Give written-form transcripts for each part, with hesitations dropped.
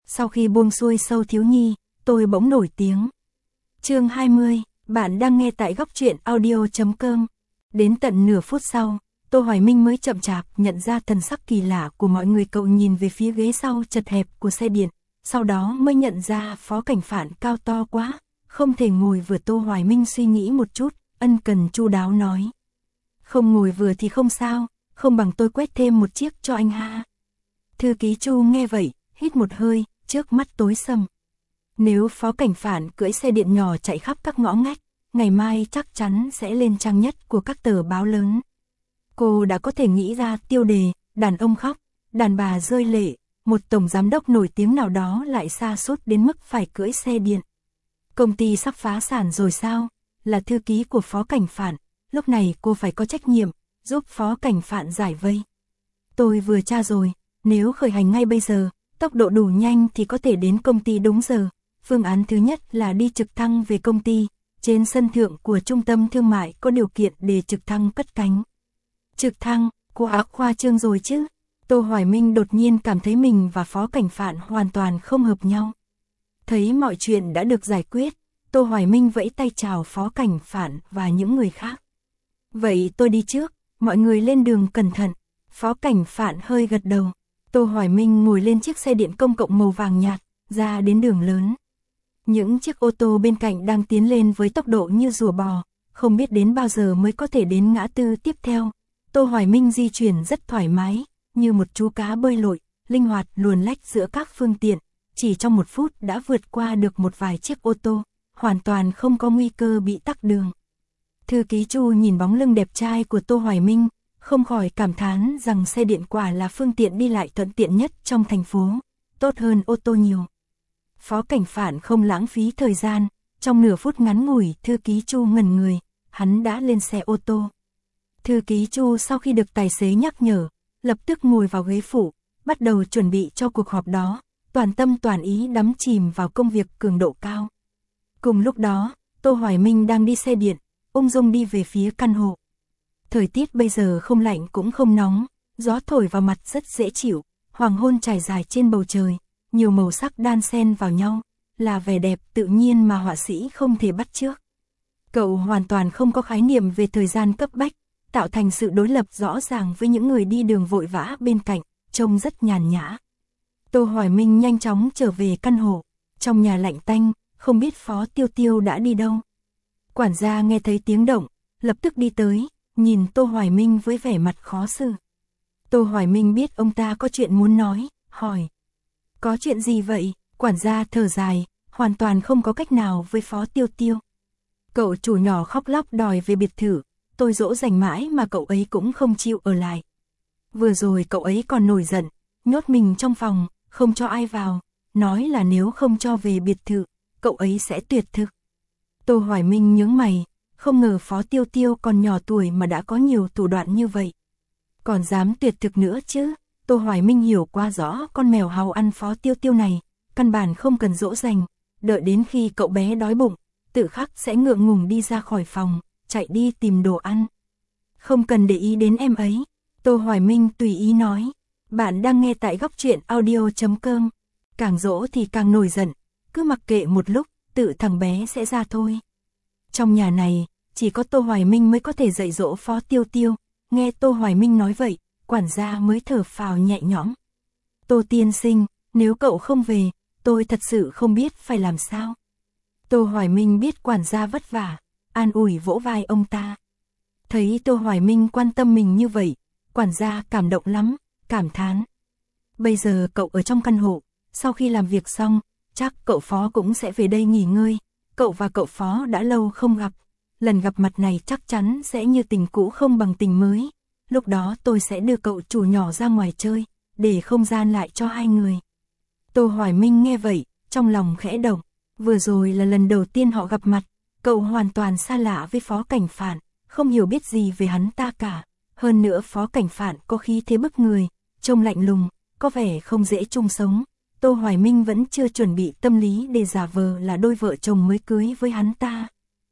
Sau khi buông xuôi Sâu Thiếu Nhi, tôi bỗng nổi tiếng. Chương 20, bạn đang nghe tại góc truyện audio.com. Đến tận nửa phút sau, Tô Hoài Minh mới chậm chạp nhận ra thần sắc kỳ lạ của mọi người. Cậu nhìn về phía ghế sau chật hẹp của xe điện, sau đó mới nhận ra Phó Cảnh Phạn cao to quá, không thể ngồi vừa. Tô Hoài Minh suy nghĩ một chút, ân cần chu đáo nói. Không ngồi vừa thì không sao, không bằng tôi quét thêm một chiếc cho anh ha. Thư ký Chu nghe vậy, hít một hơi, trước mắt tối sầm. Nếu Phó Cảnh Phạn cưỡi xe điện nhỏ chạy khắp các ngõ ngách, ngày mai chắc chắn sẽ lên trang nhất của các tờ báo lớn. Cô đã có thể nghĩ ra tiêu đề, đàn ông khóc, đàn bà rơi lệ, một tổng giám đốc nổi tiếng nào đó lại sa sút đến mức phải cưỡi xe điện. Công ty sắp phá sản rồi sao? Là thư ký của Phó Cảnh Phạn, lúc này cô phải có trách nhiệm, giúp Phó Cảnh Phạn giải vây. Tôi vừa tra rồi, nếu khởi hành ngay bây giờ, tốc độ đủ nhanh thì có thể đến công ty đúng giờ. Phương án thứ nhất là đi trực thăng về công ty, trên sân thượng của trung tâm thương mại có điều kiện để trực thăng cất cánh. Trực thăng, quá khoa trương rồi chứ. Tô Hoài Minh đột nhiên cảm thấy mình và Phó Cảnh Phạn hoàn toàn không hợp nhau. Thấy mọi chuyện đã được giải quyết, Tô Hoài Minh vẫy tay chào Phó Cảnh Phạn và những người khác. Vậy tôi đi trước, mọi người lên đường cẩn thận. Phó Cảnh Phạn hơi gật đầu. Tô Hoài Minh ngồi lên chiếc xe điện công cộng màu vàng nhạt, ra đến đường lớn. Những chiếc ô tô bên cạnh đang tiến lên với tốc độ như rùa bò, không biết đến bao giờ mới có thể đến ngã tư tiếp theo. Tô Hoài Minh di chuyển rất thoải mái, như một chú cá bơi lội, linh hoạt luồn lách giữa các phương tiện, chỉ trong 1 phút đã vượt qua được một vài chiếc ô tô, hoàn toàn không có nguy cơ bị tắc đường. Thư ký Chu nhìn bóng lưng đẹp trai của Tô Hoài Minh, không khỏi cảm thán rằng xe điện quả là phương tiện đi lại thuận tiện nhất trong thành phố, tốt hơn ô tô nhiều. Phó Cảnh Phạn không lãng phí thời gian, trong nửa phút ngắn ngủi thư ký Chu ngẩn người, hắn đã lên xe ô tô. Thư ký Chu sau khi được tài xế nhắc nhở, lập tức ngồi vào ghế phụ, bắt đầu chuẩn bị cho cuộc họp đó, toàn tâm toàn ý đắm chìm vào công việc cường độ cao. Cùng lúc đó, Tô Hoài Minh đang đi xe điện, ung dung đi về phía căn hộ. Thời tiết bây giờ không lạnh cũng không nóng, gió thổi vào mặt rất dễ chịu, hoàng hôn trải dài trên bầu trời, nhiều màu sắc đan xen vào nhau, là vẻ đẹp tự nhiên mà họa sĩ không thể bắt chước. Cậu hoàn toàn không có khái niệm về thời gian cấp bách, tạo thành sự đối lập rõ ràng với những người đi đường vội vã bên cạnh, trông rất nhàn nhã. Tô Hoài Minh nhanh chóng trở về căn hộ, trong nhà lạnh tanh, không biết Phó Tiêu Tiêu đã đi đâu. Quản gia nghe thấy tiếng động, lập tức đi tới, nhìn Tô Hoài Minh với vẻ mặt khó xử. Tô Hoài Minh biết ông ta có chuyện muốn nói, hỏi. Có chuyện gì vậy? Quản gia thở dài, hoàn toàn không có cách nào với Phó Tiêu Tiêu. Cậu chủ nhỏ khóc lóc đòi về biệt thự, tôi dỗ dành mãi mà cậu ấy cũng không chịu ở lại. Vừa rồi cậu ấy còn nổi giận, nhốt mình trong phòng, không cho ai vào, nói là nếu không cho về biệt thự, cậu ấy sẽ tuyệt thực. Tô Hoài Minh nhướng mày, không ngờ Phó Tiêu Tiêu còn nhỏ tuổi mà đã có nhiều thủ đoạn như vậy. Còn dám tuyệt thực nữa chứ? Tô Hoài Minh hiểu qua rõ con mèo hàu ăn Phó Tiêu Tiêu này, căn bản không cần dỗ dành, đợi đến khi cậu bé đói bụng, tự khắc sẽ ngượng ngùng đi ra khỏi phòng, chạy đi tìm đồ ăn. Không cần để ý đến em ấy, Tô Hoài Minh tùy ý nói. Bạn đang nghe tại góc truyện audio.com. Càng dỗ thì càng nổi giận, cứ mặc kệ một lúc, tự thằng bé sẽ ra thôi. Trong nhà này, chỉ có Tô Hoài Minh mới có thể dạy dỗ Phó Tiêu Tiêu. Nghe Tô Hoài Minh nói vậy, quản gia mới thở phào nhẹ nhõm. Tô tiên sinh, nếu cậu không về, tôi thật sự không biết phải làm sao. Tô Hoài Minh biết quản gia vất vả, an ủi vỗ vai ông ta. Thấy Tô Hoài Minh quan tâm mình như vậy, quản gia cảm động lắm, cảm thán. Bây giờ cậu ở trong căn hộ, sau khi làm việc xong, chắc cậu Phó cũng sẽ về đây nghỉ ngơi. Cậu và cậu Phó đã lâu không gặp, lần gặp mặt này chắc chắn sẽ như tình cũ không bằng tình mới. Lúc đó tôi sẽ đưa cậu chủ nhỏ ra ngoài chơi, để không gian lại cho hai người. Tô Hoài Minh nghe vậy, trong lòng khẽ động. Vừa rồi là lần đầu tiên họ gặp mặt, cậu hoàn toàn xa lạ với Phó Cảnh Phạn, không hiểu biết gì về hắn ta cả. Hơn nữa Phó Cảnh Phạn có khí thế bức người, trông lạnh lùng, có vẻ không dễ chung sống. Tô Hoài Minh vẫn chưa chuẩn bị tâm lý để giả vờ là đôi vợ chồng mới cưới với hắn ta.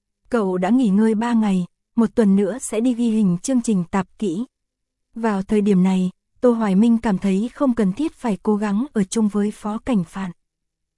Cậu đã nghỉ ngơi 3 ngày, 1 tuần nữa sẽ đi ghi hình chương trình tạp kỹ. Vào thời điểm này, Tô Hoài Minh cảm thấy không cần thiết phải cố gắng ở chung với Phó Cảnh Phạn.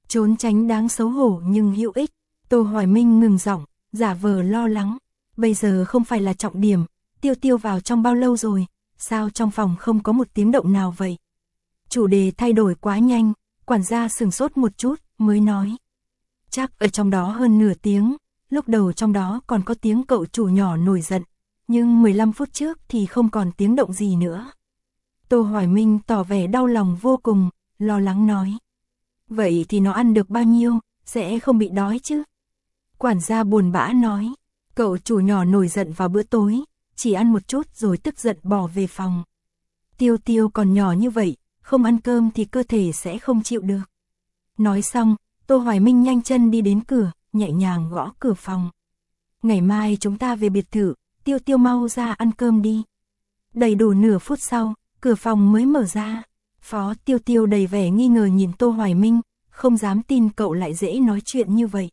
Trốn tránh đáng xấu hổ nhưng hữu ích. Tô Hoài Minh ngừng giọng, giả vờ lo lắng. Bây giờ không phải là trọng điểm, Tiêu Tiêu vào trong bao lâu rồi, sao trong phòng không có một tiếng động nào vậy? Chủ đề thay đổi quá nhanh, quản gia sửng sốt một chút, mới nói. Chắc ở trong đó hơn nửa tiếng, lúc đầu trong đó còn có tiếng cậu chủ nhỏ nổi giận, nhưng 15 phút trước thì không còn tiếng động gì nữa. Tô Hoài Minh tỏ vẻ đau lòng vô cùng, lo lắng nói. Vậy thì nó ăn được bao nhiêu, sẽ không bị đói chứ? Quản gia buồn bã nói, cậu chủ nhỏ nổi giận vào bữa tối, chỉ ăn một chút rồi tức giận bỏ về phòng. Tiêu Tiêu còn nhỏ như vậy, không ăn cơm thì cơ thể sẽ không chịu được. Nói xong, Tô Hoài Minh nhanh chân đi đến cửa, nhẹ nhàng gõ cửa phòng. Ngày mai chúng ta về biệt thự, Tiêu Tiêu mau ra ăn cơm đi. Đầy đủ nửa phút sau, cửa phòng mới mở ra. Phó Tiêu Tiêu đầy vẻ nghi ngờ nhìn Tô Hoài Minh, không dám tin cậu lại dễ nói chuyện như vậy.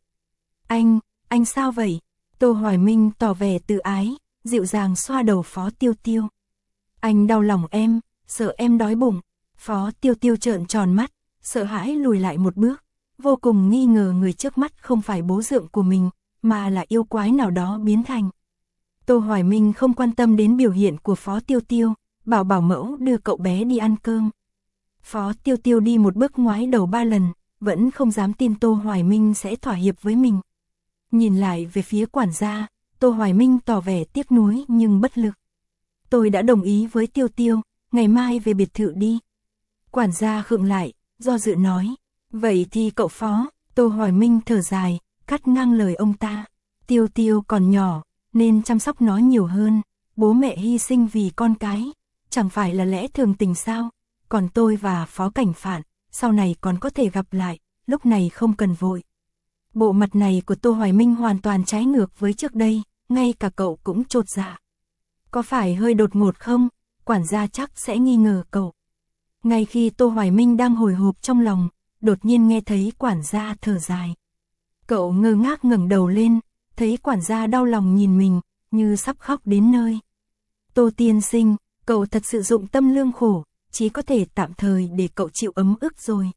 Anh sao vậy? Tô Hoài Minh tỏ vẻ tự ái, dịu dàng xoa đầu Phó Tiêu Tiêu. Anh đau lòng em, sợ em đói bụng. Phó Tiêu Tiêu trợn tròn mắt, sợ hãi lùi lại một bước, vô cùng nghi ngờ người trước mắt không phải bố dượng của mình, mà là yêu quái nào đó biến thành. Tô Hoài Minh không quan tâm đến biểu hiện của Phó Tiêu Tiêu, bảo bảo mẫu đưa cậu bé đi ăn cơm. Phó Tiêu Tiêu đi một bước ngoái đầu 3 lần, vẫn không dám tin Tô Hoài Minh sẽ thỏa hiệp với mình. Nhìn lại về phía quản gia, Tô Hoài Minh tỏ vẻ tiếc nuối nhưng bất lực. Tôi đã đồng ý với Tiêu Tiêu, ngày mai về biệt thự đi. Quản gia khựng lại, do dự nói. Vậy thì cậu Phó, Tô Hoài Minh thở dài, cắt ngang lời ông ta. Tiêu Tiêu còn nhỏ, nên chăm sóc nó nhiều hơn. Bố mẹ hy sinh vì con cái, chẳng phải là lẽ thường tình sao? Còn tôi và Phó Cảnh Phạn, sau này còn có thể gặp lại, lúc này không cần vội. Bộ mặt này của Tô Hoài Minh hoàn toàn trái ngược với trước đây, ngay cả cậu cũng chột dạ. Có phải hơi đột ngột không? Quản gia chắc sẽ nghi ngờ cậu. Ngay khi Tô Hoài Minh đang hồi hộp trong lòng, đột nhiên nghe thấy quản gia thở dài. Cậu ngơ ngác ngẩng đầu lên, thấy quản gia đau lòng nhìn mình, như sắp khóc đến nơi. Tô tiên sinh, cậu thật sự dụng tâm lương khổ, chỉ có thể tạm thời để cậu chịu ấm ức rồi.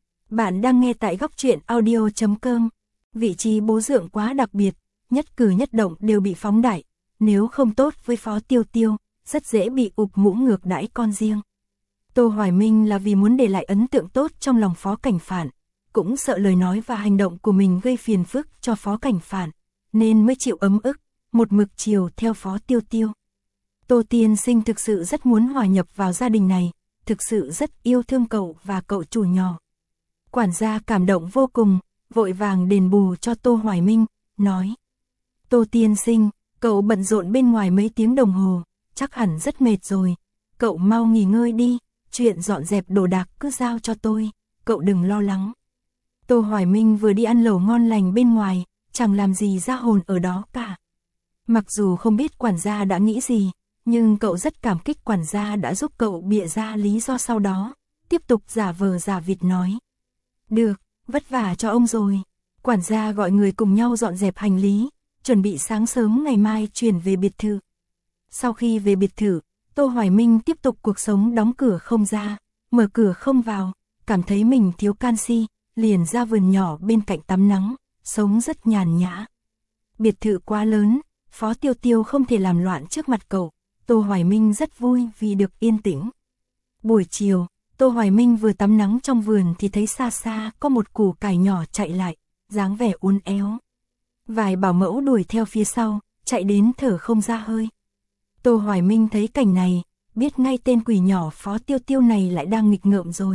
Bạn đang nghe tại góc truyện audio.com. Vị trí bố dượng quá đặc biệt, nhất cử nhất động đều bị phóng đại. Nếu không tốt với Phó Tiêu Tiêu, rất dễ bị ụp mũ ngược đãi con riêng. Tô Hoài Minh là vì muốn để lại ấn tượng tốt trong lòng Phó Cảnh Phạn, cũng sợ lời nói và hành động của mình gây phiền phức cho Phó Cảnh Phạn, nên mới chịu ấm ức, một mực chiều theo Phó Tiêu Tiêu. Tô tiên sinh thực sự rất muốn hòa nhập vào gia đình này, thực sự rất yêu thương cậu và cậu chủ nhỏ. Quản gia cảm động vô cùng, vội vàng đền bù cho Tô Hoài Minh, nói. Tô tiên sinh, cậu bận rộn bên ngoài mấy tiếng đồng hồ, chắc hẳn rất mệt rồi. Cậu mau nghỉ ngơi đi, chuyện dọn dẹp đồ đạc cứ giao cho tôi, cậu đừng lo lắng. Tô Hoài Minh vừa đi ăn lẩu ngon lành bên ngoài, chẳng làm gì ra hồn ở đó cả. Mặc dù không biết quản gia đã nghĩ gì, nhưng cậu rất cảm kích quản gia đã giúp cậu bịa ra lý do sau đó, tiếp tục giả vờ giả vịt nói. Được, vất vả cho ông rồi. Quản gia gọi người cùng nhau dọn dẹp hành lý, chuẩn bị sáng sớm ngày mai chuyển về biệt thự. Sau khi về biệt thự, Tô Hoài Minh tiếp tục cuộc sống đóng cửa không ra, mở cửa không vào, cảm thấy mình thiếu canxi, liền ra vườn nhỏ bên cạnh tắm nắng, sống rất nhàn nhã. Biệt thự quá lớn, Phó Tiêu Tiêu không thể làm loạn trước mặt cậu, Tô Hoài Minh rất vui vì được yên tĩnh. Buổi chiều, Tô Hoài Minh vừa tắm nắng trong vườn thì thấy xa xa có một củ cải nhỏ chạy lại, dáng vẻ uốn éo. Vài bảo mẫu đuổi theo phía sau, chạy đến thở không ra hơi. Tô Hoài Minh thấy cảnh này, biết ngay tên quỷ nhỏ Phó Tiêu Tiêu này lại đang nghịch ngợm rồi.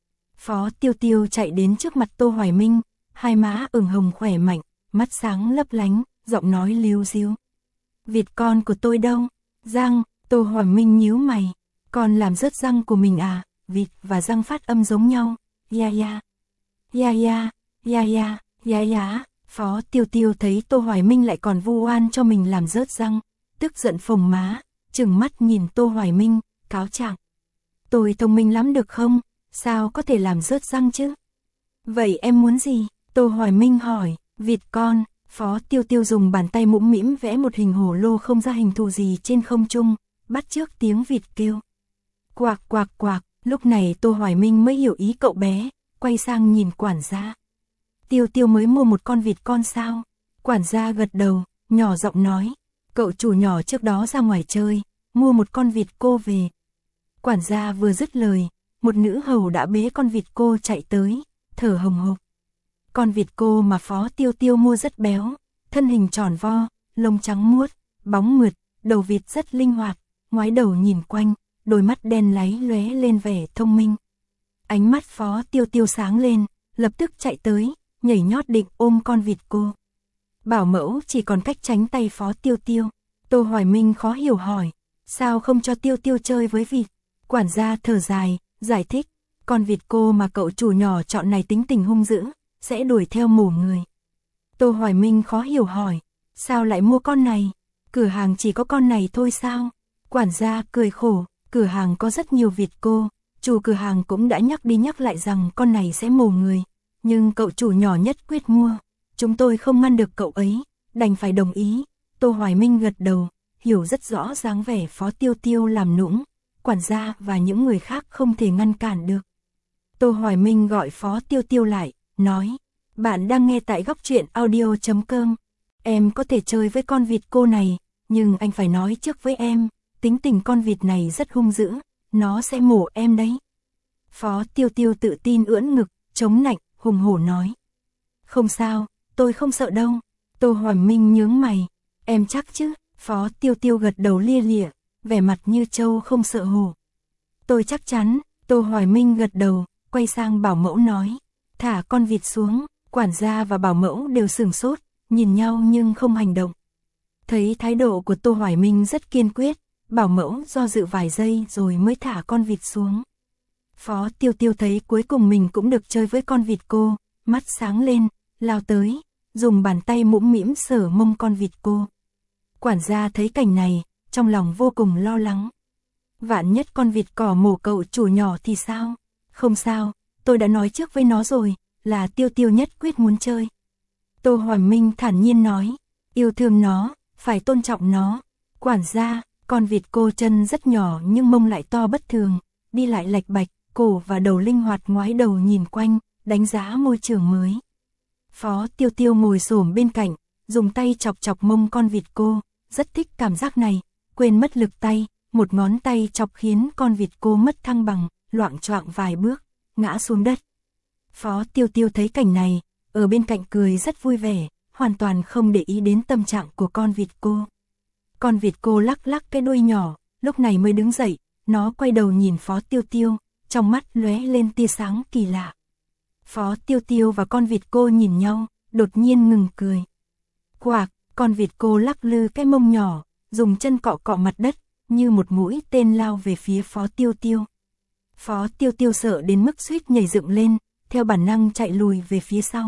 Phó Tiêu Tiêu chạy đến trước mặt Tô Hoài Minh, hai má ửng hồng khỏe mạnh, mắt sáng lấp lánh, giọng nói líu ríu. Vịt con của tôi đâu? Răng, Tô Hoài Minh nhíu mày. Con làm rớt răng của mình à? Vịt và răng phát âm giống nhau. Ya ya. Ya ya. Ya ya. Ya ya. Phó Tiêu Tiêu thấy Tô Hoài Minh lại còn vu oan cho mình làm rớt răng, tức giận phồng má, trừng mắt nhìn Tô Hoài Minh, cáo trạng. Tôi thông minh lắm được không? Sao có thể làm rớt răng chứ? Vậy em muốn gì? Tô Hoài Minh hỏi. Vịt con. Phó Tiêu Tiêu dùng bàn tay mũm mĩm vẽ một hình hổ lô không ra hình thù gì trên không trung, bắt chước tiếng vịt kêu. Quạc quạc quạc, lúc này Tô Hoài Minh mới hiểu ý cậu bé, quay sang nhìn quản gia. Tiêu Tiêu mới mua một con vịt con sao? Quản gia gật đầu, nhỏ giọng nói. Cậu chủ nhỏ trước đó ra ngoài chơi, mua một con vịt cô về. Quản gia vừa dứt lời, một nữ hầu đã bế con vịt cô chạy tới, thở hồng hộc. Con vịt cô mà Phó Tiêu Tiêu mua rất béo, thân hình tròn vo, lông trắng muốt, bóng mượt, đầu vịt rất linh hoạt, ngoái đầu nhìn quanh, đôi mắt đen láy lóe lên vẻ thông minh. Ánh mắt Phó Tiêu Tiêu sáng lên, lập tức chạy tới, nhảy nhót định ôm con vịt cô. Bảo mẫu chỉ còn cách tránh tay Phó Tiêu Tiêu. Tô Hoài Minh khó hiểu hỏi, sao không cho Tiêu Tiêu chơi với vịt? Quản gia thở dài, giải thích, con vịt cô mà cậu chủ nhỏ chọn này tính tình hung dữ, sẽ đuổi theo mổ người. Tô Hoài Minh khó hiểu hỏi, sao lại mua con này? Cửa hàng chỉ có con này thôi sao? Quản gia cười khổ, cửa hàng có rất nhiều vịt cô, chủ cửa hàng cũng đã nhắc đi nhắc lại rằng con này sẽ mổ người, nhưng cậu chủ nhỏ nhất quyết mua, chúng tôi không ngăn được cậu ấy, đành phải đồng ý. Tô Hoài Minh gật đầu, hiểu rất rõ dáng vẻ Phó Tiêu Tiêu làm nũng, quản gia và những người khác không thể ngăn cản được. Tô Hoài Minh gọi Phó Tiêu Tiêu lại, nói, bạn đang nghe tại góc truyện audio.com, em có thể chơi với con vịt cô này, nhưng anh phải nói trước với em, tính tình con vịt này rất hung dữ, nó sẽ mổ em đấy. Phó Tiêu Tiêu tự tin ưỡn ngực, chống nạnh, hùng hổ nói. Không sao, tôi không sợ đâu. Tô Hoài Minh nhướng mày, em chắc chứ? Phó Tiêu Tiêu gật đầu lia lịa, vẻ mặt như trâu không sợ hổ. Tôi chắc chắn. Tô Hoài Minh gật đầu, quay sang bảo mẫu nói, thả con vịt xuống. Quản gia và bảo mẫu đều sửng sốt, nhìn nhau nhưng không hành động. Thấy thái độ của Tô Hoài Minh rất kiên quyết, bảo mẫu do dự vài giây rồi mới thả con vịt xuống. Phó Tiêu Tiêu thấy cuối cùng mình cũng được chơi với con vịt cô, mắt sáng lên, lao tới, dùng bàn tay mũm mĩm sờ mông con vịt cô. Quản gia thấy cảnh này, trong lòng vô cùng lo lắng. Vạn nhất con vịt cỏ mổ cậu chủ nhỏ thì sao? Không sao, tôi đã nói trước với nó rồi, là Tiêu Tiêu nhất quyết muốn chơi. Tô Hoài Minh thản nhiên nói, yêu thương nó, phải tôn trọng nó. Quản gia, con vịt cô chân rất nhỏ nhưng mông lại to bất thường, đi lại lạch bạch, cổ và đầu linh hoạt, ngoái đầu nhìn quanh, đánh giá môi trường mới. Phó Tiêu Tiêu ngồi xổm bên cạnh, dùng tay chọc chọc mông con vịt cô, rất thích cảm giác này, quên mất lực tay, một ngón tay chọc khiến con vịt cô mất thăng bằng, loạng choạng vài bước, ngã xuống đất. Phó Tiêu Tiêu thấy cảnh này, ở bên cạnh cười rất vui vẻ, hoàn toàn không để ý đến tâm trạng của con vịt cô. Con vịt cô lắc lắc cái đuôi nhỏ, lúc này mới đứng dậy, nó quay đầu nhìn Phó Tiêu Tiêu, trong mắt lóe lên tia sáng kỳ lạ. Phó Tiêu Tiêu và con vịt cô nhìn nhau, đột nhiên ngừng cười. Quạc, con vịt cô lắc lư cái mông nhỏ, dùng chân cọ cọ mặt đất, như một mũi tên lao về phía Phó Tiêu Tiêu. Phó Tiêu Tiêu sợ đến mức suýt nhảy dựng lên, theo bản năng chạy lùi về phía sau.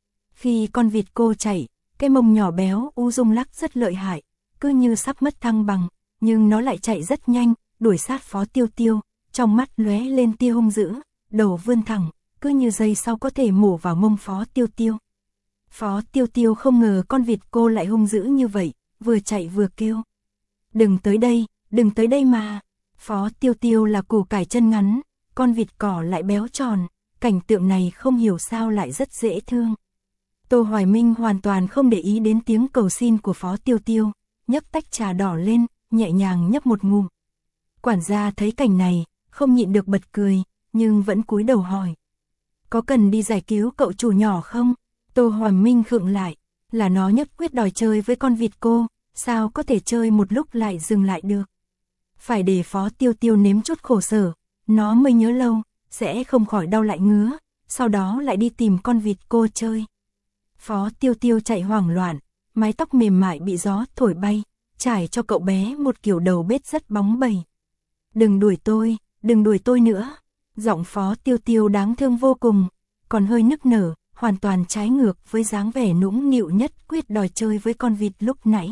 Khi con vịt cô chạy, cái mông nhỏ béo u rung lắc rất lợi hại, cứ như sắp mất thăng bằng, nhưng nó lại chạy rất nhanh, đuổi sát Phó Tiêu Tiêu, trong mắt lóe lên tia hung dữ, đầu vươn thẳng, cứ như giây sau có thể mổ vào mông Phó Tiêu Tiêu. Phó Tiêu Tiêu không ngờ con vịt cô lại hung dữ như vậy, vừa chạy vừa kêu. Đừng tới đây mà. Phó Tiêu Tiêu là củ cải chân ngắn, con vịt cỏ lại béo tròn, cảnh tượng này không hiểu sao lại rất dễ thương. Tô Hoài Minh hoàn toàn không để ý đến tiếng cầu xin của Phó Tiêu Tiêu, nhấc tách trà đỏ lên, nhẹ nhàng nhấp một ngụm. Quản gia thấy cảnh này, không nhịn được bật cười, nhưng vẫn cúi đầu hỏi. Có cần đi giải cứu cậu chủ nhỏ không? Tô Hoài Minh khựng lại, là nó nhất quyết đòi chơi với con vịt cô, sao có thể chơi một lúc lại dừng lại được. Phải để Phó Tiêu Tiêu nếm chút khổ sở, nó mới nhớ lâu, sẽ không khỏi đau lại ngứa, sau đó lại đi tìm con vịt cô chơi. Phó Tiêu Tiêu chạy hoảng loạn, mái tóc mềm mại bị gió thổi bay, trải cho cậu bé một kiểu đầu bết rất bóng bẩy. Đừng đuổi tôi nữa. Giọng Phó Tiêu Tiêu đáng thương vô cùng, còn hơi nức nở, hoàn toàn trái ngược với dáng vẻ nũng nịu nhất quyết đòi chơi với con vịt lúc nãy.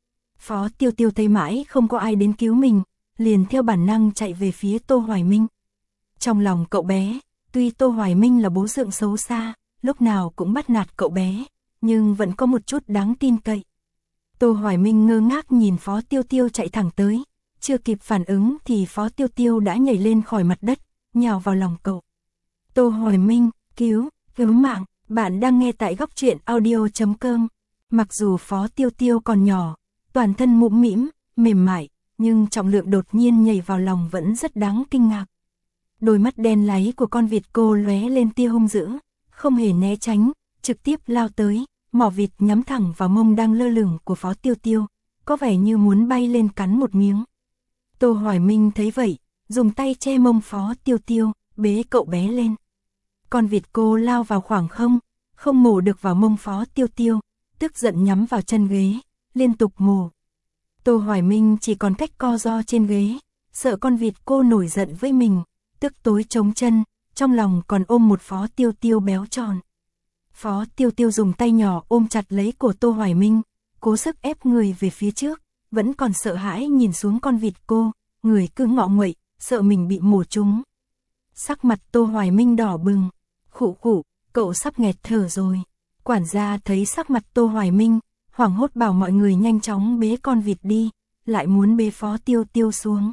Phó Tiêu Tiêu thấy mãi không có ai đến cứu mình, liền theo bản năng chạy về phía Tô Hoài Minh. Trong lòng cậu bé, tuy Tô Hoài Minh là bố dượng xấu xa, lúc nào cũng bắt nạt cậu bé, nhưng vẫn có một chút đáng tin cậy. Tô Hoài Minh ngơ ngác nhìn Phó Tiêu Tiêu chạy thẳng tới, chưa kịp phản ứng thì Phó Tiêu Tiêu đã nhảy lên khỏi mặt đất, nhào vào lòng cậu. Tô Hoài Minh, cứu mạng, Bạn đang nghe tại góc truyện audio.com. Mặc dù Phó Tiêu Tiêu còn nhỏ, toàn thân mũm mĩm, mềm mại, nhưng trọng lượng đột nhiên nhảy vào lòng vẫn rất đáng kinh ngạc. Đôi mắt đen láy của con vịt cô lóe lên tia hung dữ, không hề né tránh, trực tiếp lao tới, mỏ vịt nhắm thẳng vào mông đang lơ lửng của Phó Tiêu Tiêu, có vẻ như muốn bay lên cắn một miếng. Tô Hoài Minh thấy vậy, dùng tay che mông Phó Tiêu Tiêu, bế cậu bé lên. Con vịt cô lao vào khoảng không mổ được vào mông Phó Tiêu Tiêu, tức giận nhắm vào chân ghế, liên tục mổ. Tô Hoài Minh chỉ còn cách co ro trên ghế, sợ con vịt cô nổi giận với mình, tức tối chống chân, trong lòng còn ôm một Phó Tiêu Tiêu béo tròn. Phó Tiêu Tiêu dùng tay nhỏ ôm chặt lấy cổ Tô Hoài Minh, cố sức ép người về phía trước, vẫn còn sợ hãi nhìn xuống con vịt cô, người cứ ngọ nguậy, sợ mình bị mổ trúng. Sắc mặt Tô Hoài Minh đỏ bừng, khụ khụ, cậu sắp nghẹt thở rồi. Quản gia thấy sắc mặt Tô Hoài Minh, hoảng hốt bảo mọi người nhanh chóng bế con vịt đi, lại muốn bế Phó Tiêu Tiêu xuống.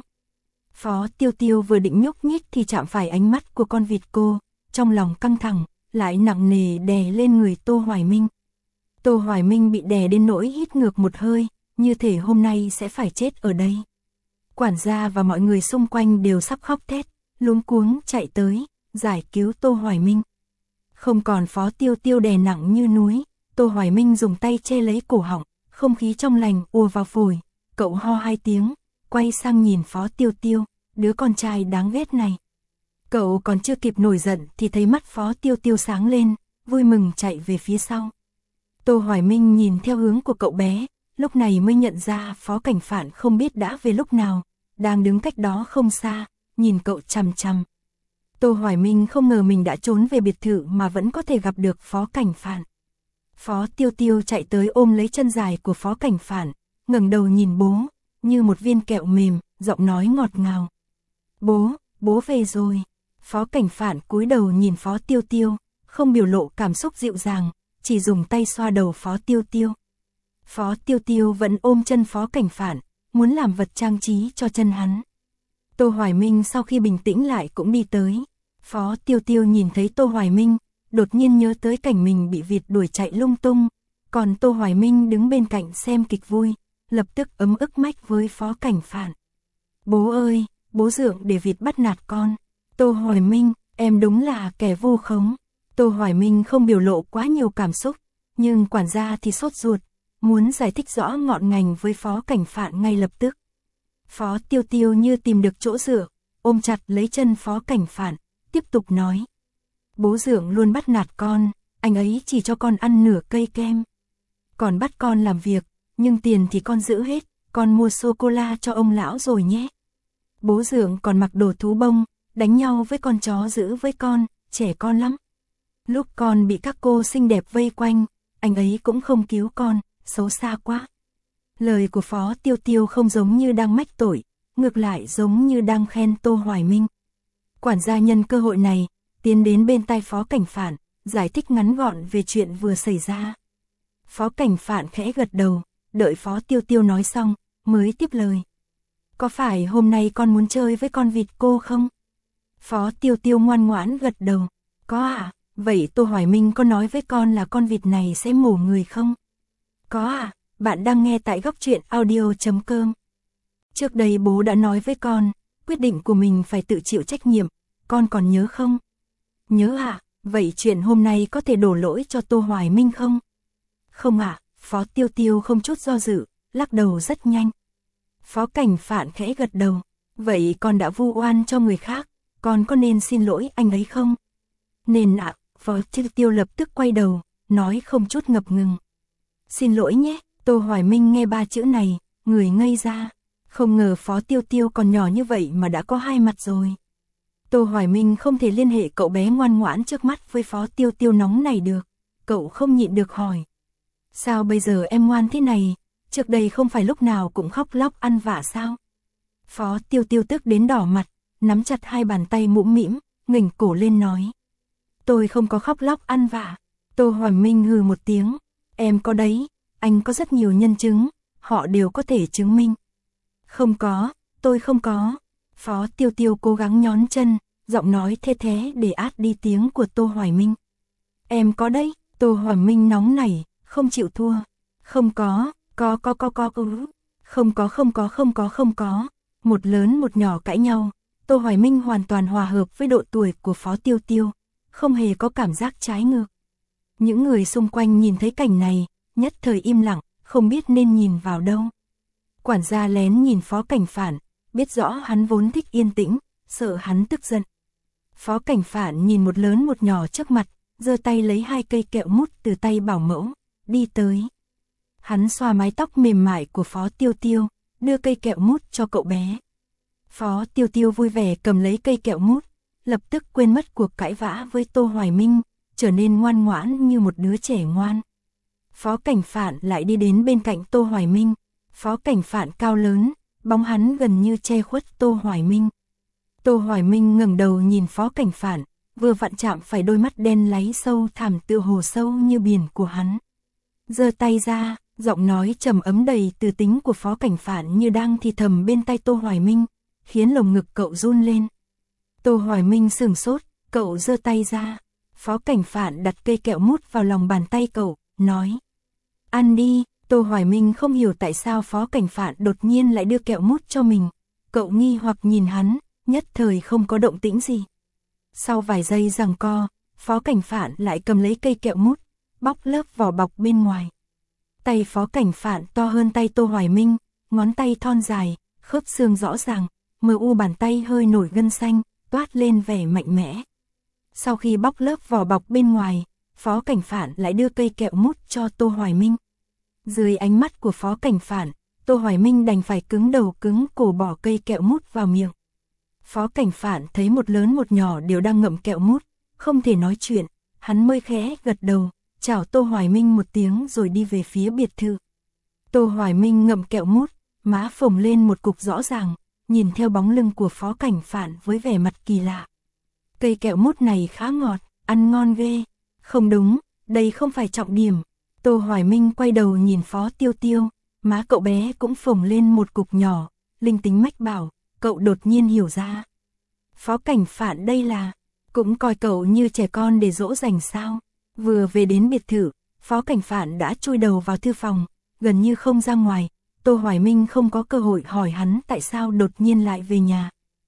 Phó Tiêu Tiêu vừa định nhúc nhích thì chạm phải ánh mắt của con vịt cô, trong lòng căng thẳng, lại nặng nề đè lên người Tô Hoài Minh. Tô Hoài Minh bị đè đến nỗi hít ngược một hơi, như thể hôm nay sẽ phải chết ở đây. Quản gia và mọi người xung quanh đều sắp khóc thét, luống cuống chạy tới, giải cứu Tô Hoài Minh. Không còn Phó Tiêu Tiêu đè nặng như núi, Tô Hoài Minh dùng tay che lấy cổ họng, không khí trong lành ùa vào phổi, cậu ho 2 tiếng, quay sang nhìn Phó Tiêu Tiêu, đứa con trai đáng ghét này. Cậu còn chưa kịp nổi giận thì thấy mắt Phó Tiêu Tiêu sáng lên, vui mừng chạy về phía sau. Tô Hoài Minh nhìn theo hướng của cậu bé, lúc này mới nhận ra Phó Cảnh Phạn không biết đã về lúc nào, đang đứng cách đó không xa, nhìn cậu chằm chằm. Tô Hoài Minh không ngờ mình đã trốn về biệt thự mà vẫn có thể gặp được Phó Cảnh Phạn. Phó Tiêu Tiêu chạy tới ôm lấy chân dài của Phó Cảnh Phạn, ngẩng đầu nhìn bố, như một viên kẹo mềm, giọng nói ngọt ngào. Bố về rồi. Phó Cảnh Phạn cúi đầu nhìn Phó Tiêu Tiêu, không biểu lộ cảm xúc dịu dàng, chỉ dùng tay xoa đầu Phó Tiêu Tiêu. Phó Tiêu Tiêu vẫn ôm chân Phó Cảnh Phạn, muốn làm vật trang trí cho chân hắn. Tô Hoài Minh sau khi bình tĩnh lại cũng đi tới. Phó Tiêu Tiêu nhìn thấy Tô Hoài Minh, đột nhiên nhớ tới cảnh mình bị vịt đuổi chạy lung tung, còn Tô Hoài Minh đứng bên cạnh xem kịch vui, lập tức ấm ức mách với Phó Cảnh Phạn. Bố ơi, bố dượng để vịt bắt nạt con. Tô Hoài Minh, em đúng là kẻ vu khống. Tô Hoài Minh không biểu lộ quá nhiều cảm xúc, nhưng quản gia thì sốt ruột, muốn giải thích rõ ngọn ngành với Phó Cảnh Phạn ngay lập tức. Phó Tiêu Tiêu như tìm được chỗ dựa, ôm chặt lấy chân Phó Cảnh Phạn, tiếp tục nói. Bố dượng luôn bắt nạt con, anh ấy chỉ cho con ăn nửa cây kem. Còn bắt con làm việc, nhưng tiền thì con giữ hết, con mua sô-cô-la cho ông lão rồi nhé. Bố dượng còn mặc đồ thú bông, đánh nhau với con chó dữ với con, trẻ con lắm. Lúc con bị các cô xinh đẹp vây quanh, anh ấy cũng không cứu con, xấu xa quá. Lời của Phó Tiêu Tiêu không giống như đang mách tội, ngược lại giống như đang khen Tô Hoài Minh. Quản gia nhân cơ hội này, tiến đến bên tai Phó Cảnh Phạn, giải thích ngắn gọn về chuyện vừa xảy ra. Phó Cảnh Phạn khẽ gật đầu, đợi Phó Tiêu Tiêu nói xong, mới tiếp lời. Có phải hôm nay con muốn chơi với con vịt cô không? Phó Tiêu Tiêu ngoan ngoãn gật đầu. Có ạ, vậy Tô Hoài Minh có nói với con là con vịt này sẽ mổ người không? Có ạ, bạn đang nghe tại góc truyện audio.com. Trước đây bố đã nói với con, quyết định của mình phải tự chịu trách nhiệm, con còn nhớ không? Nhớ ạ, vậy chuyện hôm nay có thể đổ lỗi cho Tô Hoài Minh không? Không ạ, Phó Tiêu Tiêu không chút do dự, lắc đầu rất nhanh. Phó Cảnh Phạn khẽ gật đầu, vậy con đã vu oan cho người khác, con có nên xin lỗi anh ấy không? Nên ạ, Phó Tiêu Tiêu lập tức quay đầu, nói không chút ngập ngừng. Xin lỗi nhé, Tô Hoài Minh nghe 3 chữ này, người ngây ra, không ngờ Phó Tiêu Tiêu còn nhỏ như vậy mà đã có 2 mặt rồi. Tô Hoài Minh không thể liên hệ cậu bé ngoan ngoãn trước mắt với Phó Tiêu Tiêu nóng này được, cậu không nhịn được hỏi. Sao bây giờ em ngoan thế này, trước đây không phải lúc nào cũng khóc lóc ăn vạ sao? Phó Tiêu Tiêu tức đến đỏ mặt, nắm chặt 2 bàn tay mũm mĩm, ngẩng cổ lên nói. Tôi không có khóc lóc ăn vạ. Tô Hoài Minh hừ một tiếng, em có đấy, anh có rất nhiều nhân chứng, họ đều có thể chứng minh. Không có, tôi không có. Phó Tiêu Tiêu cố gắng nhón chân, giọng nói thê thé để át đi tiếng của Tô Hoài Minh. Em có đấy, Tô Hoài Minh nóng nảy, không chịu thua. Không có, không có. Một lớn một nhỏ cãi nhau, Tô Hoài Minh hoàn toàn hòa hợp với độ tuổi của Phó Tiêu Tiêu, không hề có cảm giác trái ngược. Những người xung quanh nhìn thấy cảnh này, nhất thời im lặng, không biết nên nhìn vào đâu. Quản gia lén nhìn Phó Cảnh Phản, biết rõ hắn vốn thích yên tĩnh, sợ hắn tức giận. Phó Cảnh Phản nhìn một lớn một nhỏ trước mặt, giơ tay lấy 2 cây kẹo mút từ tay bảo mẫu, đi tới. Hắn xoa mái tóc mềm mại của Phó Tiêu Tiêu, đưa cây kẹo mút cho cậu bé. Phó Tiêu Tiêu vui vẻ cầm lấy cây kẹo mút, lập tức quên mất cuộc cãi vã với Tô Hoài Minh, trở nên ngoan ngoãn như một đứa trẻ ngoan. Phó Cảnh Phản lại đi đến bên cạnh Tô Hoài Minh. Phó Cảnh Phản cao lớn, bóng hắn gần như che khuất Tô Hoài Minh. Tô Hoài Minh ngẩng đầu nhìn Phó Cảnh Phản, vừa vặn chạm phải đôi mắt đen láy sâu thẳm tựa hồ sâu như biển của hắn. Giơ tay ra, giọng nói trầm ấm đầy từ tính của Phó Cảnh Phản như đang thì thầm bên tai Tô Hoài Minh, khiến lồng ngực cậu run lên. Tô Hoài Minh sửng sốt, cậu giơ tay ra. Phó Cảnh Phản đặt cây kẹo mút vào lòng bàn tay cậu, nói: ăn đi. Tô Hoài Minh không hiểu tại sao Phó Cảnh Phản đột nhiên lại đưa kẹo mút cho mình. Cậu nghi hoặc nhìn hắn, nhất thời không có động tĩnh gì. Sau vài giây giằng co, Phó Cảnh Phản lại cầm lấy cây kẹo mút, bóc lớp vỏ bọc bên ngoài. Tay Phó Cảnh Phản to hơn tay Tô Hoài Minh, ngón tay thon dài, khớp xương rõ ràng, mờ u bàn tay hơi nổi gân xanh, toát lên vẻ mạnh mẽ. Sau khi bóc lớp vỏ bọc bên ngoài, Phó Cảnh Phản lại đưa cây kẹo mút cho Tô Hoài Minh. Dưới ánh mắt của Phó Cảnh Phản, Tô Hoài Minh đành phải cứng đầu cứng cổ bỏ cây kẹo mút vào miệng. Phó Cảnh Phản thấy một lớn một nhỏ đều đang ngậm kẹo mút, không thể nói chuyện, hắn mới khẽ gật đầu, chào Tô Hoài Minh một tiếng rồi đi về phía biệt thự. Tô Hoài Minh ngậm kẹo mút, má phồng lên một cục rõ ràng, nhìn theo bóng lưng của Phó Cảnh Phản với vẻ mặt kỳ lạ. Cây kẹo mút này khá ngọt, ăn ngon ghê. Không đúng, đây không phải trọng điểm. Tô Hoài Minh quay đầu nhìn Phó Tiêu Tiêu, má cậu bé cũng phồng lên một cục nhỏ, linh tính mách bảo, cậu đột nhiên hiểu ra. Phó Cảnh Phản đây là, cũng coi cậu như trẻ con để dỗ dành sao. Vừa về đến biệt thự, Phó Cảnh Phản đã chui đầu vào thư phòng, gần như không ra ngoài. Tô Hoài Minh không có cơ hội hỏi hắn tại sao đột nhiên lại về nhà.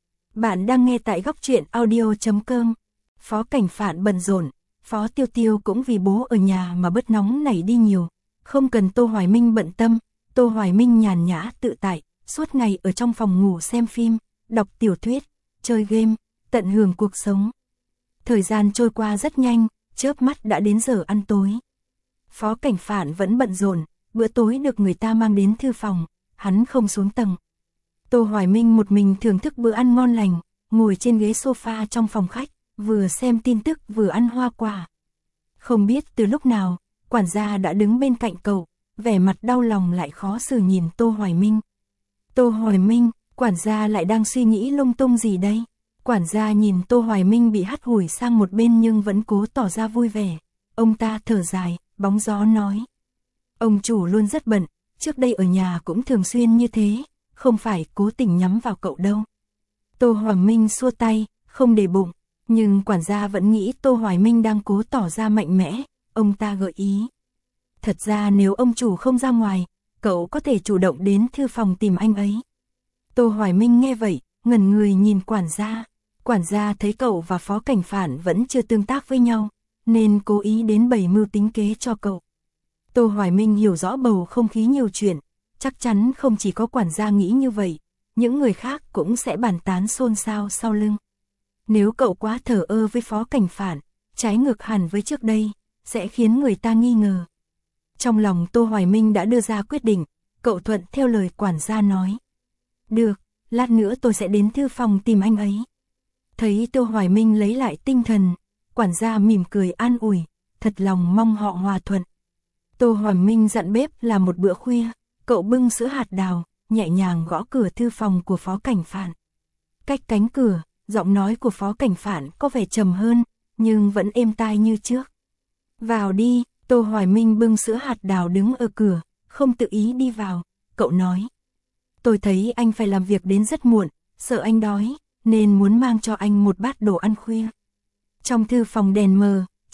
Bạn đang nghe tại góc truyện audio.com. Phó Cảnh Phản bận rộn, Phó Tiêu Tiêu cũng vì bố ở nhà mà bớt nóng nảy đi nhiều, không cần Tô Hoài Minh bận tâm. Tô Hoài Minh nhàn nhã tự tại, suốt ngày ở trong phòng ngủ xem phim, đọc tiểu thuyết, chơi game, tận hưởng cuộc sống. Thời gian trôi qua rất nhanh, chớp mắt đã đến giờ ăn tối. Phó Cảnh Phản vẫn bận rộn, bữa tối được người ta mang đến thư phòng, hắn không xuống tầng. Tô Hoài Minh một mình thưởng thức bữa ăn ngon lành, ngồi trên ghế sofa trong phòng khách, vừa xem tin tức vừa ăn hoa quả. Không biết từ lúc nào, quản gia đã đứng bên cạnh cậu, vẻ mặt đau lòng lại khó xử nhìn Tô Hoài Minh. Tô Hoài Minh, quản gia lại đang suy nghĩ lung tung gì đây? Quản gia nhìn Tô Hoài Minh bị hắt hủi sang một bên nhưng vẫn cố tỏ ra vui vẻ. Ông ta thở dài, bóng gió nói. Ông chủ luôn rất bận, trước đây ở nhà cũng thường xuyên như thế, không phải cố tình nhắm vào cậu đâu. Tô Hoài Minh xua tay, không để bụng, nhưng quản gia vẫn nghĩ Tô Hoài Minh đang cố tỏ ra mạnh mẽ, ông ta gợi ý. Thật ra nếu ông chủ không ra ngoài, cậu có thể chủ động đến thư phòng tìm anh ấy. Tô Hoài Minh nghe vậy, ngẩn người nhìn quản gia. Quản gia thấy cậu và Phó Cảnh Phản vẫn chưa tương tác với nhau, nên cố ý đến bày mưu tính kế cho cậu. Tô Hoài Minh hiểu rõ bầu không khí nhiều chuyện, chắc chắn không chỉ có quản gia nghĩ như vậy, những người khác cũng sẽ bàn tán xôn xao sau lưng. Nếu cậu quá thờ ơ với Phó Cảnh Phản, trái ngược hẳn với trước đây, sẽ khiến người ta nghi ngờ. Trong lòng Tô Hoài Minh đã đưa ra quyết định, cậu thuận theo lời quản gia nói. Được, lát nữa tôi sẽ đến thư phòng tìm anh ấy. Thấy Tô Hoài Minh lấy lại tinh thần, quản gia mỉm cười an ủi, thật lòng mong họ hòa thuận. Tô Hoài Minh dặn bếp làm một bữa khuya, cậu bưng sữa hạt đào, nhẹ nhàng gõ cửa thư phòng của Phó Cảnh Phản. Cách cánh cửa, giọng nói của Phó Cảnh Phản có vẻ trầm hơn, nhưng vẫn êm tai như trước. Vào đi. Tô Hoài Minh bưng sữa hạt đào đứng ở cửa, không tự ý đi vào, cậu nói. Tôi thấy anh phải làm việc đến rất muộn, sợ anh đói, nên muốn mang cho anh một bát đồ ăn khuya. Trong thư phòng đèn mờ,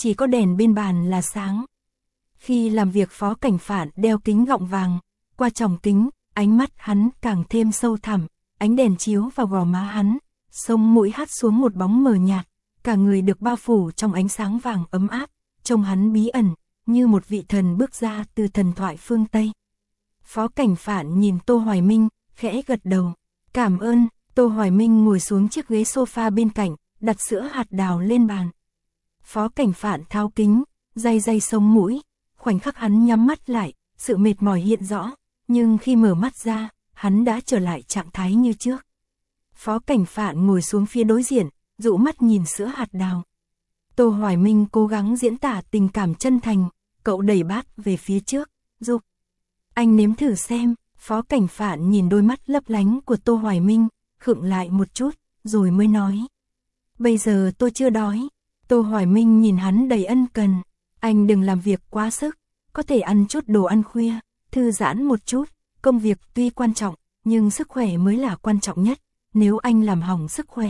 chỉ có đèn bên bàn là sáng. Khi làm việc Phó Cảnh Phạn đeo kính gọng vàng, qua tròng kính, ánh mắt hắn càng thêm sâu thẳm, ánh đèn chiếu vào gò má hắn, sống mũi hắt xuống một bóng mờ nhạt, cả người được bao phủ trong ánh sáng vàng ấm áp, trông hắn bí ẩn, như một vị thần bước ra từ thần thoại phương Tây. Phó Cảnh Phạn nhìn Tô Hoài Minh, khẽ gật đầu. Cảm ơn. Tô Hoài Minh ngồi xuống chiếc ghế sofa bên cạnh, đặt sữa hạt đào lên bàn. Phó Cảnh Phạn tháo kính, day day sống mũi, khoảnh khắc hắn nhắm mắt lại, sự mệt mỏi hiện rõ, nhưng khi mở mắt ra, hắn đã trở lại trạng thái như trước. Phó Cảnh Phạn ngồi xuống phía đối diện, dụ mắt nhìn sữa hạt đào. Tô Hoài Minh cố gắng diễn tả tình cảm chân thành, cậu đẩy bát về phía trước, dục. Anh nếm thử xem. Phó Cảnh Phạn nhìn đôi mắt lấp lánh của Tô Hoài Minh, khựng lại một chút, rồi mới nói. Bây giờ tôi chưa đói. Tô Hoài Minh nhìn hắn đầy ân cần. Anh đừng làm việc quá sức, có thể ăn chút đồ ăn khuya, thư giãn một chút, công việc tuy quan trọng, nhưng sức khỏe mới là quan trọng nhất, nếu anh làm hỏng sức khỏe.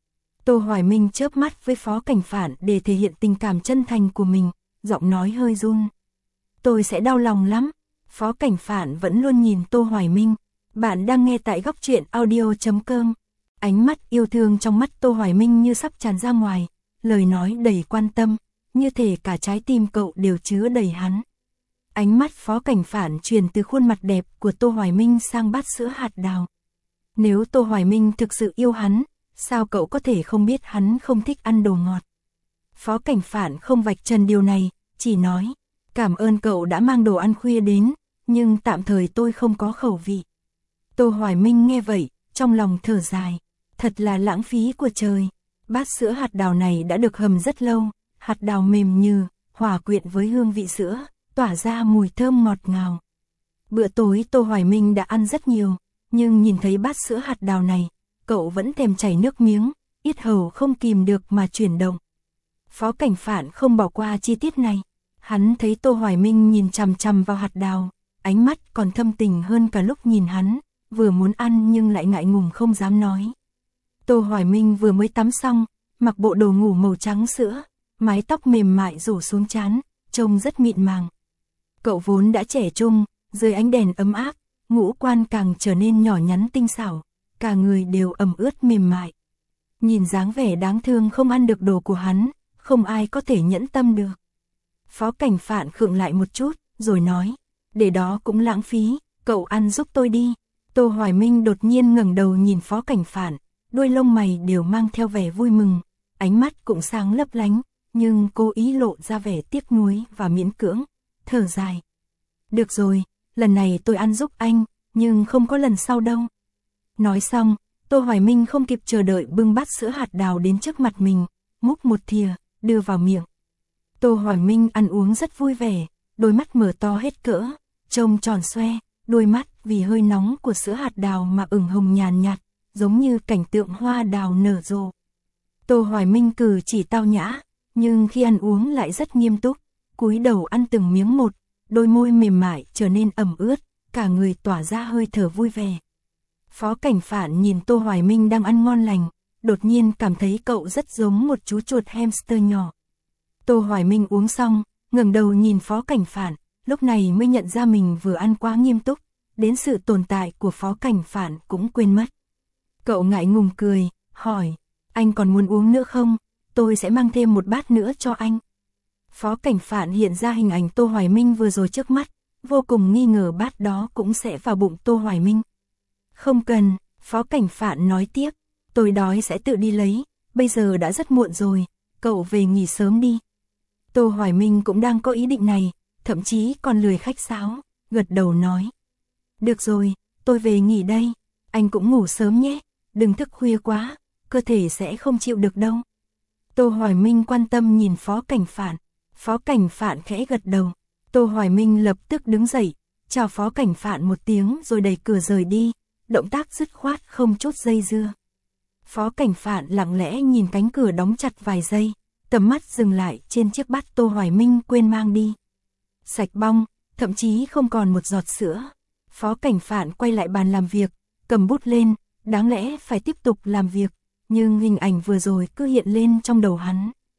Tô Hoài Minh chớp mắt với Phó Cảnh Phạn để thể hiện tình cảm chân thành của mình, giọng nói hơi run. Tôi sẽ đau lòng lắm. Phó Cảnh Phạn vẫn luôn nhìn Tô Hoài Minh. Bạn đang nghe tại góc truyện audio.com. Ánh mắt yêu thương trong mắt Tô Hoài Minh như sắp tràn ra ngoài, lời nói đầy quan tâm, như thể cả trái tim cậu đều chứa đầy hắn. Ánh mắt Phó Cảnh Phạn truyền từ khuôn mặt đẹp của Tô Hoài Minh sang bát sữa hạt đào. Nếu Tô Hoài Minh thực sự yêu hắn, sao cậu có thể không biết hắn không thích ăn đồ ngọt? Phó Cảnh Phạn không vạch trần điều này, chỉ nói, cảm ơn cậu đã mang đồ ăn khuya đến, nhưng tạm thời tôi không có khẩu vị. Tô Hoài Minh nghe vậy, trong lòng thở dài, thật là lãng phí của trời. Bát sữa hạt đào này đã được hầm rất lâu, hạt đào mềm như, hòa quyện với hương vị sữa, tỏa ra mùi thơm ngọt ngào. Bữa tối Tô Hoài Minh đã ăn rất nhiều, nhưng nhìn thấy bát sữa hạt đào này, cậu vẫn thèm chảy nước miếng, yết hầu không kìm được mà chuyển động. Phó Cảnh Phạn không bỏ qua chi tiết này, hắn thấy Tô Hoài Minh nhìn chằm chằm vào hạt đào, ánh mắt còn thâm tình hơn cả lúc nhìn hắn, vừa muốn ăn nhưng lại ngại ngùng không dám nói. Tô Hoài Minh vừa mới tắm xong, mặc bộ đồ ngủ màu trắng sữa, mái tóc mềm mại rủ xuống trán, trông rất mịn màng. Cậu vốn đã trẻ trung, dưới ánh đèn ấm áp, ngũ quan càng trở nên nhỏ nhắn tinh xảo, cả người đều ẩm ướt mềm mại. Nhìn dáng vẻ đáng thương không ăn được đồ của hắn, không ai có thể nhẫn tâm được. Phó Cảnh Phạn khựng lại một chút, rồi nói, để đó cũng lãng phí, cậu ăn giúp tôi đi. Tô Hoài Minh đột nhiên ngẩng đầu nhìn Phó Cảnh Phạn, đôi lông mày đều mang theo vẻ vui mừng, ánh mắt cũng sáng lấp lánh, nhưng cố ý lộ ra vẻ tiếc nuối và miễn cưỡng, thở dài. Được rồi, lần này tôi ăn giúp anh, nhưng không có lần sau đâu. Nói xong, Tô Hoài Minh không kịp chờ đợi bưng bát sữa hạt đào đến trước mặt mình, múc một thìa, đưa vào miệng. Tô Hoài Minh ăn uống rất vui vẻ, đôi mắt mở to hết cỡ, trông tròn xoe, đôi mắt vì hơi nóng của sữa hạt đào mà ửng hồng nhàn nhạt, giống như cảnh tượng hoa đào nở rộ. Tô Hoài Minh cử chỉ tao nhã, nhưng khi ăn uống lại rất nghiêm túc, cúi đầu ăn từng miếng một, đôi môi mềm mại trở nên ẩm ướt, cả người tỏa ra hơi thở vui vẻ. Phó Cảnh Phạn nhìn Tô Hoài Minh đang ăn ngon lành, đột nhiên cảm thấy cậu rất giống một chú chuột hamster nhỏ. Tô Hoài Minh uống xong, ngẩng đầu nhìn Phó Cảnh Phạn, lúc này mới nhận ra mình vừa ăn quá nghiêm túc, đến sự tồn tại của Phó Cảnh Phạn cũng quên mất. Cậu ngại ngùng cười, hỏi, anh còn muốn uống nữa không? Tôi sẽ mang thêm một bát nữa cho anh. Phó Cảnh Phạn hiện ra hình ảnh Tô Hoài Minh vừa rồi trước mắt, vô cùng nghi ngờ bát đó cũng sẽ vào bụng Tô Hoài Minh. Không cần, Phó Cảnh Phạn nói tiếp, tôi đói sẽ tự đi lấy, bây giờ đã rất muộn rồi, cậu về nghỉ sớm đi. Tô Hoài Minh cũng đang có ý định này, thậm chí còn lười khách sáo, gật đầu nói. Được rồi, tôi về nghỉ đây, anh cũng ngủ sớm nhé, đừng thức khuya quá, cơ thể sẽ không chịu được đâu. Tô Hoài Minh quan tâm nhìn Phó Cảnh Phạn, Phó Cảnh Phạn khẽ gật đầu, Tô Hoài Minh lập tức đứng dậy, chào Phó Cảnh Phạn một tiếng rồi đẩy cửa rời đi, động tác dứt khoát không chút dây dưa. Phó Cảnh Phạn lặng lẽ nhìn cánh cửa đóng chặt vài giây, tầm mắt dừng lại trên chiếc bát Tô Hoài Minh quên mang đi. Sạch bong, thậm chí không còn một giọt sữa. Phó Cảnh Phạn quay lại bàn làm việc, cầm bút lên, đáng lẽ phải tiếp tục làm việc, nhưng hình ảnh vừa rồi cứ hiện lên trong đầu hắn.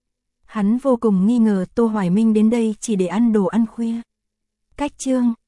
Hắn vô cùng nghi ngờ Tô Hoài Minh đến đây chỉ để ăn đồ ăn khuya. Cách chương